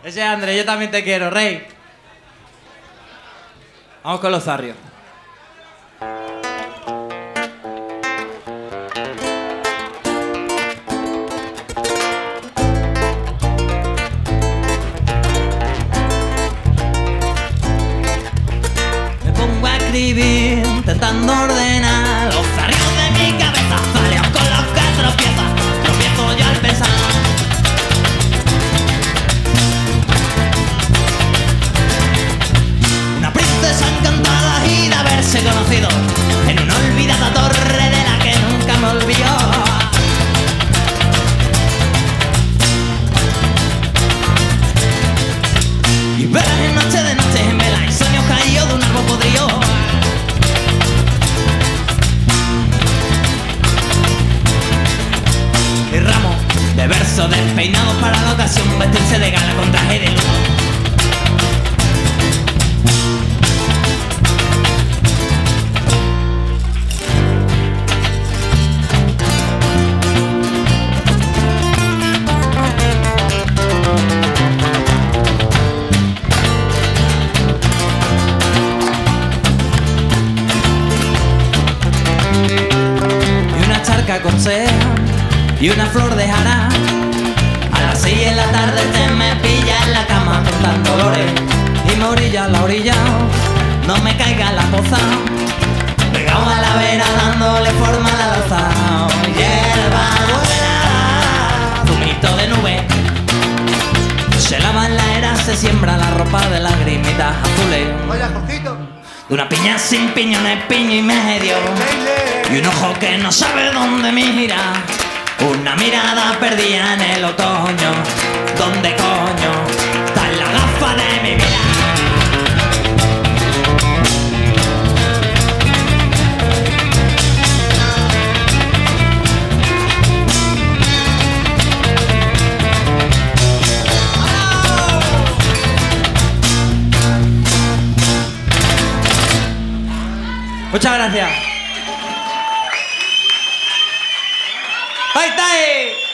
Ese es Andrés, yo también te quiero, rey. Vamos con los zarrios. Me pongo a escribir, intentando ordenar los zarrios de mi cabeza, zarrios con los que tropiezo yo al pensar. Una princesa encantada y de haberse conocido en una olvidada torre de la que nunca me olvidó. Y velas en noche de noche en vela, insomnio caído de un árbol podrido. Y ramos de versos despeinados para la ocasión, vestirse de gala con traje de lujo. Aconseja y una flor dejará. A las 6 de la tarde te me pilla en la cama contando dolores y me orilla a la orilla, no me caiga la poza, pegado a la vera dándole forma a la loza. Hierba buena, zumito de nube, se lava en la era, se siembra la ropa de lagrimitas azules. Oye, Jorgito. De una piña sin piñones, piño y medio, y un ojo que no sabe dónde mira, una mirada perdida en el otoño. ¿Dónde coño está la gafa de mi vida? Muchas gracias. ¡Ahí está!